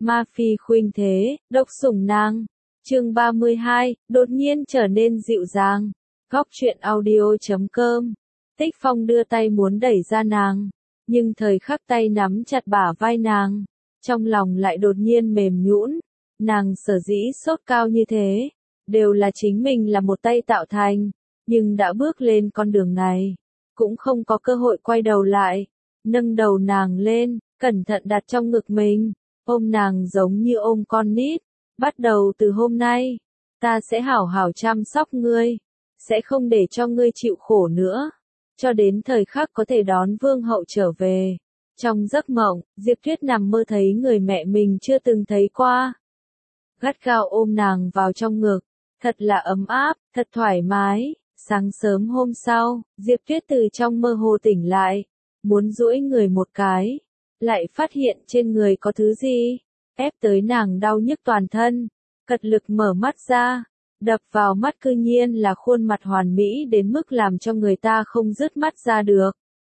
Ma Phi khuynh thế, độc sủng nàng. Chương 32, đột nhiên trở nên dịu dàng. Góc truyện audio.com. Tích Phong đưa tay muốn đẩy ra nàng, nhưng thời khắc tay nắm chặt bả vai nàng, trong lòng lại đột nhiên mềm nhũn. Nàng sở dĩ sốt cao như thế, đều là chính mình là một tay tạo thành, nhưng đã bước lên con đường này, cũng không có cơ hội quay đầu lại. Nâng đầu nàng lên, cẩn thận đặt trong ngực mình, ôm nàng giống như ôm con nít. Bắt đầu từ hôm nay, ta sẽ hảo hảo chăm sóc ngươi, sẽ không để cho ngươi chịu khổ nữa, cho đến thời khắc có thể đón vương hậu trở về. Trong giấc mộng, Diệp Tuyết nằm mơ thấy người mẹ mình chưa từng thấy qua. Gắt gao ôm nàng vào trong ngực, thật là ấm áp, thật thoải mái. Sáng sớm hôm sau, Diệp Tuyết từ trong mơ hồ tỉnh lại, muốn duỗi người một cái, lại phát hiện trên người có thứ gì ép tới nàng đau nhức toàn thân. Cật lực mở mắt ra, đập vào mắt cư nhiên là khuôn mặt hoàn mỹ đến mức làm cho người ta không dứt mắt ra được.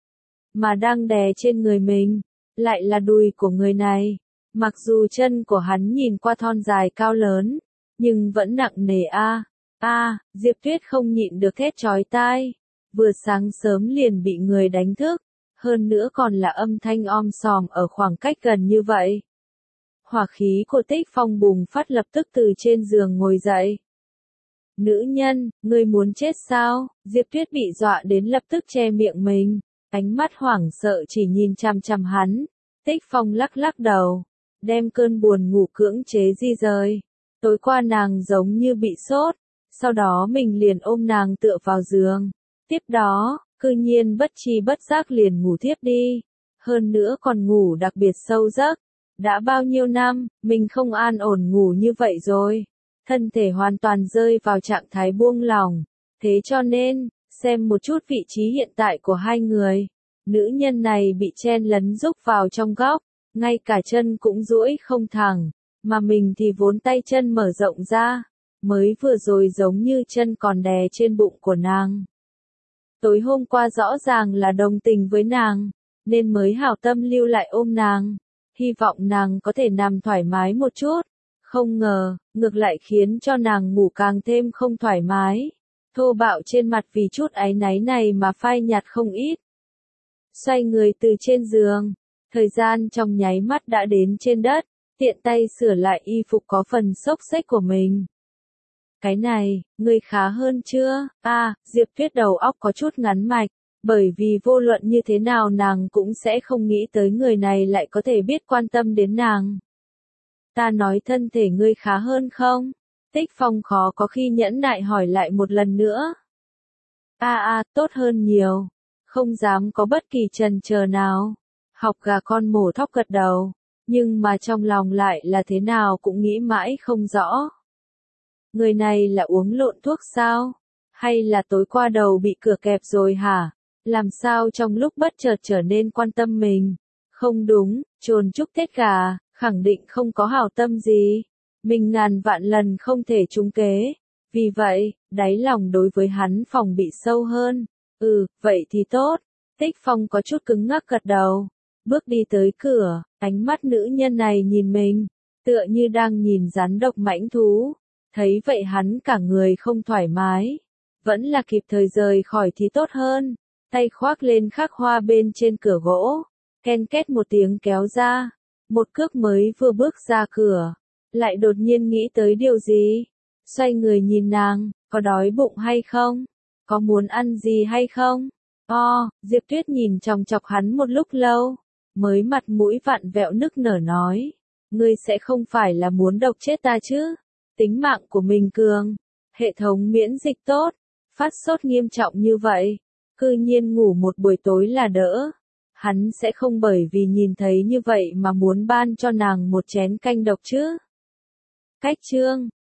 Mà đang đè trên người mình, lại là đùi của người này. Mặc dù chân của hắn nhìn qua thon dài cao lớn, nhưng vẫn nặng nề Diệp Tuyết không nhịn được thét chói tai. Vừa sáng sớm liền bị người đánh thức, hơn nữa còn là âm thanh om sòm ở khoảng cách gần như vậy. Hỏa khí của Tích Phong bùng phát, lập tức từ trên giường ngồi dậy. Nữ nhân, ngươi muốn chết sao? Diệp Tuyết bị dọa đến lập tức che miệng mình, ánh mắt hoảng sợ chỉ nhìn chằm chằm hắn. Tích Phong lắc lắc đầu, đem cơn buồn ngủ cưỡng chế di rời. Tối qua nàng giống như bị sốt, sau đó mình liền ôm nàng tựa vào giường. Tiếp đó, cư nhiên bất tri bất giác liền ngủ thiếp đi. Hơn nữa còn ngủ đặc biệt sâu giấc. Đã bao nhiêu năm, mình không an ổn ngủ như vậy rồi. Thân thể hoàn toàn rơi vào trạng thái buông lỏng. Thế cho nên, xem một chút vị trí hiện tại của hai người. Nữ nhân này bị chen lấn rúc vào trong góc, ngay cả chân cũng duỗi không thẳng, mà mình thì vốn tay chân mở rộng ra, mới vừa rồi giống như chân còn đè trên bụng của nàng. Tối hôm qua rõ ràng là đồng tình với nàng, nên mới hảo tâm lưu lại ôm nàng, hy vọng nàng có thể nằm thoải mái một chút. Không ngờ, ngược lại khiến cho nàng ngủ càng thêm không thoải mái. Thô bạo trên mặt vì chút áy náy này mà phai nhạt không ít. Xoay người từ trên giường, thời gian trong nháy mắt đã đến trên đất, tiện tay sửa lại y phục có phần xốc xếch của mình. Cái này, ngươi khá hơn chưa? Diệp Tuyết đầu óc có chút ngắn mạch, bởi vì vô luận như thế nào nàng cũng sẽ không nghĩ tới người này lại có thể biết quan tâm đến nàng. Ta nói thân thể ngươi khá hơn không? Tích Phong khó có khi nhẫn nại hỏi lại một lần nữa. Tốt hơn nhiều. Không dám có bất kỳ chần chờ nào. Học gà con mổ thóc gật đầu, nhưng mà trong lòng lại là thế nào cũng nghĩ mãi không rõ. Người này là uống lộn thuốc sao? Hay là tối qua đầu bị cửa kẹp rồi hả? Làm sao trong lúc bất chợt trở nên quan tâm mình? Không đúng, trồn chúc Tết gà, khẳng định không có hảo tâm gì. Mình ngàn vạn lần không thể trúng kế. Vì vậy, đáy lòng đối với hắn phòng bị sâu hơn. Vậy thì tốt. Tích Phong có chút cứng ngắc gật đầu. Bước đi tới cửa, ánh mắt nữ nhân này nhìn mình, tựa như đang nhìn rắn độc mãnh thú. Thấy vậy hắn cả người không thoải mái. Vẫn là kịp thời rời khỏi thì tốt hơn. Tay khoác lên khắc hoa bên trên cửa gỗ. Ken két một tiếng kéo ra. Một cước mới vừa bước ra cửa, lại đột nhiên nghĩ tới điều gì. Xoay người nhìn nàng, có đói bụng hay không? Có muốn ăn gì hay không? Diệp Tuyết nhìn chòng chọc hắn một lúc lâu, mới mặt mũi vặn vẹo nức nở nói. Ngươi sẽ không phải là muốn độc chết ta chứ? Tính mạng của mình cường, hệ thống miễn dịch tốt, phát sốt nghiêm trọng như vậy, cư nhiên ngủ một buổi tối là đỡ. Hắn sẽ không bởi vì nhìn thấy như vậy mà muốn ban cho nàng một chén canh độc chứ? Cách chương